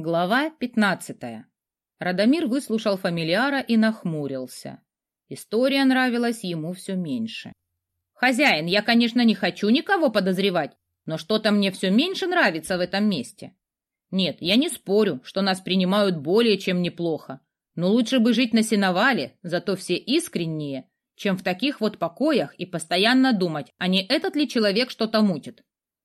Глава 15. Радомир выслушал фамильяра и нахмурился. История нравилась ему все меньше. «Хозяин, я, конечно, не хочу никого подозревать, но что-то мне все меньше нравится в этом месте. Нет, я не спорю, что нас принимают более чем неплохо, но лучше бы жить на сеновале, зато все искренние, чем в таких вот покоях и постоянно думать, а не этот ли человек что-то мутит».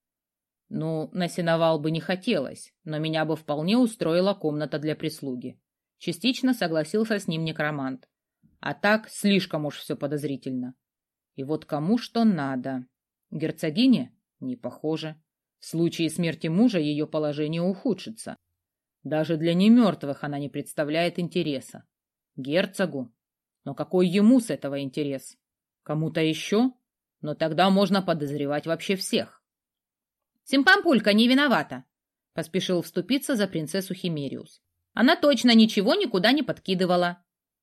Ну, на сеновал бы не хотелось, но меня бы вполне устроила комната для прислуги. Частично согласился с ним некромант. А так слишком уж все подозрительно. И вот кому что надо. Герцогине? Не похоже. В случае смерти мужа ее положение ухудшится. Даже для немертвых она не представляет интереса. Герцогу? Но какой ему с этого интерес? Кому-то еще? Но тогда можно подозревать вообще всех. «Симпампулька не виновата», — поспешил вступиться за принцессу Химериус. «Она точно ничего никуда не подкидывала».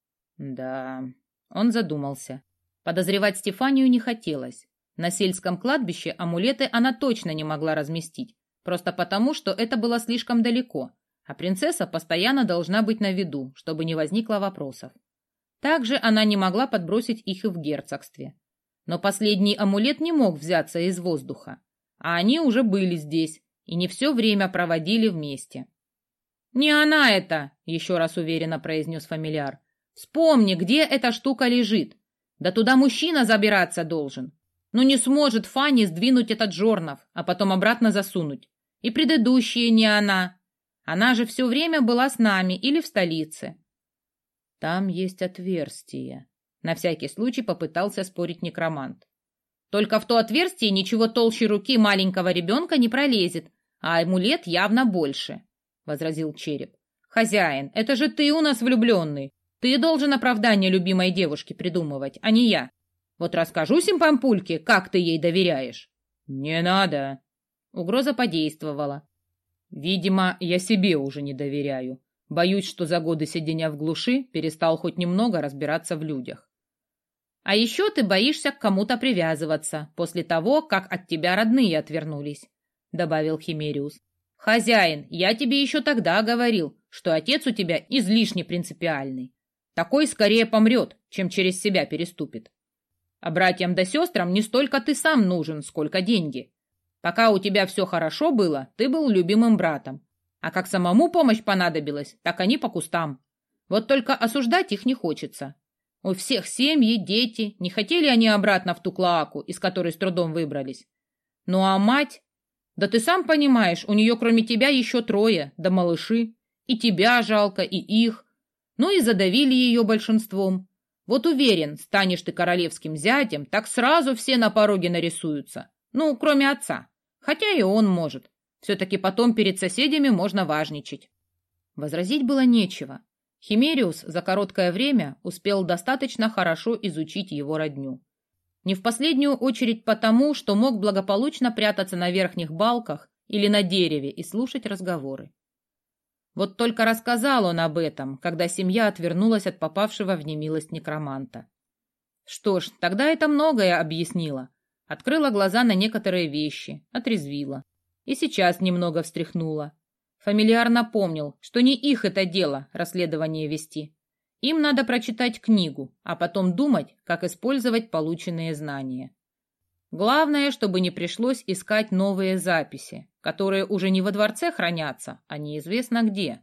Да, он задумался. Подозревать Стефанию не хотелось. На сельском кладбище амулеты она точно не могла разместить, просто потому, что это было слишком далеко, а принцесса постоянно должна быть на виду, чтобы не возникло вопросов. Также она не могла подбросить их и в герцогстве. Но последний амулет не мог взяться из воздуха. А они уже были здесь и не все время проводили вместе. «Не она это!» — еще раз уверенно произнес фамильяр. «Вспомни, где эта штука лежит. Да туда мужчина забираться должен. Ну не сможет Фанни сдвинуть этот жорнов, а потом обратно засунуть. И предыдущие не она. Она же все время была с нами или в столице». «Там есть отверстие», — на всякий случай попытался спорить некромант. «Только в то отверстие ничего толще руки маленького ребенка не пролезет, а амулет явно больше», — возразил череп. «Хозяин, это же ты у нас влюбленный. Ты должен оправдание любимой девушке придумывать, а не я. Вот расскажу Симпампульке, как ты ей доверяешь». «Не надо». Угроза подействовала. «Видимо, я себе уже не доверяю. Боюсь, что за годы сидения в глуши перестал хоть немного разбираться в людях». «А еще ты боишься к кому-то привязываться после того, как от тебя родные отвернулись», — добавил Химериус. «Хозяин, я тебе еще тогда говорил, что отец у тебя излишне принципиальный. Такой скорее помрет, чем через себя переступит. А братьям да сестрам не столько ты сам нужен, сколько деньги. Пока у тебя все хорошо было, ты был любимым братом. А как самому помощь понадобилась, так они по кустам. Вот только осуждать их не хочется. У всех семьи, дети, не хотели они обратно в ту клоаку, из которой с трудом выбрались. Ну а мать? Да ты сам понимаешь, у нее кроме тебя еще 3, да малыши. И тебя жалко, и их. Ну и задавили ее большинством. Вот уверен, станешь ты королевским зятем, так сразу все на пороге нарисуются. Ну, кроме отца. Хотя и он может. Все-таки потом перед соседями можно важничать». Возразить было нечего. Химериус за короткое время успел достаточно хорошо изучить его родню. Не в последнюю очередь потому, что мог благополучно прятаться на верхних балках или на дереве и слушать разговоры. Вот только рассказал он об этом, когда семья отвернулась от попавшего в немилость некроманта. Что ж, тогда это многое объяснило. Открыла глаза на некоторые вещи, отрезвила. И сейчас немного встряхнула. Фамильяр напомнил, что не их это дело расследование вести. Им надо прочитать книгу, а потом думать, как использовать полученные знания. Главное, чтобы не пришлось искать новые записи, которые уже не во дворце хранятся, а неизвестно где.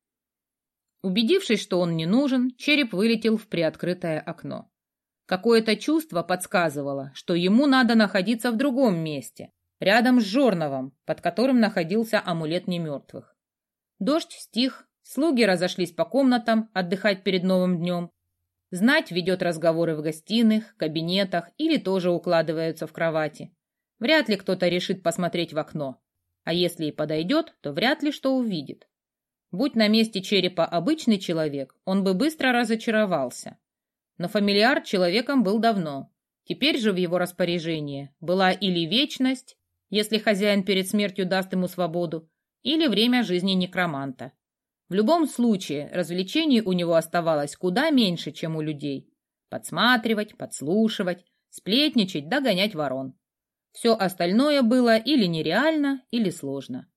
Убедившись, что он не нужен, череп вылетел в приоткрытое окно. Какое-то чувство подсказывало, что ему надо находиться в другом месте, рядом с жорновом, под которым находился амулет немертвых. Дождь стих, слуги разошлись по комнатам отдыхать перед новым днем. Знать ведет разговоры в гостиных, кабинетах или тоже укладываются в кровати. Вряд ли кто-то решит посмотреть в окно. А если и подойдет, то вряд ли что увидит. Будь на месте черепа обычный человек, он бы быстро разочаровался. Но фамильяр человеком был давно. Теперь же в его распоряжении была или вечность, если хозяин перед смертью даст ему свободу, или время жизни некроманта. В любом случае, развлечений у него оставалось куда меньше, чем у людей. Подсматривать, подслушивать, сплетничать, догонять ворон. Все остальное было или нереально, или сложно.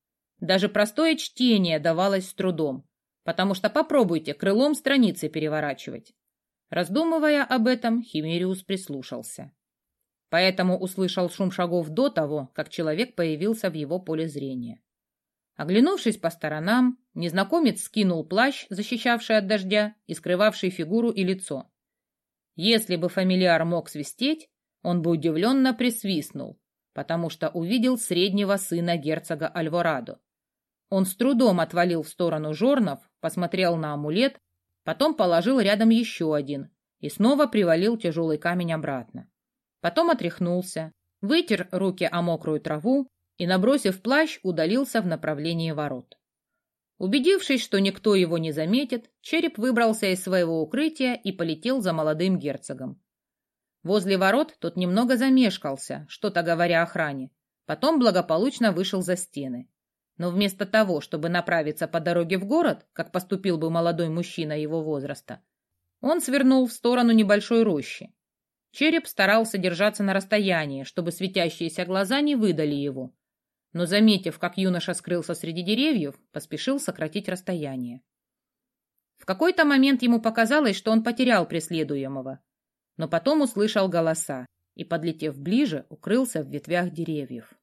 Даже простое чтение давалось с трудом, потому что попробуйте крылом страницы переворачивать. Раздумывая об этом, Химериус прислушался. Поэтому услышал шум шагов до того, как человек появился в его поле зрения. Оглянувшись по сторонам, незнакомец скинул плащ, защищавший от дождя и скрывавший фигуру и лицо. Если бы фамильяр мог свистеть, он бы удивленно присвистнул, потому что увидел среднего сына герцога Альворадо. Он с трудом отвалил в сторону жорнов, посмотрел на амулет, потом положил рядом еще один и снова привалил тяжелый камень обратно. Потом отряхнулся, вытер руки о мокрую траву и, набросив плащ, удалился в направлении ворот. Убедившись, что никто его не заметит, череп выбрался из своего укрытия и полетел за молодым герцогом. Возле ворот тот немного замешкался, что-то говоря охране, потом благополучно вышел за стены. Но вместо того, чтобы направиться по дороге в город, как поступил бы молодой мужчина его возраста, он свернул в сторону небольшой рощи. Череп старался держаться на расстоянии, чтобы светящиеся глаза не выдали его, но, заметив, как юноша скрылся среди деревьев, поспешил сократить расстояние. В какой-то момент ему показалось, что он потерял преследуемого, но потом услышал голоса и, подлетев ближе, укрылся в ветвях деревьев.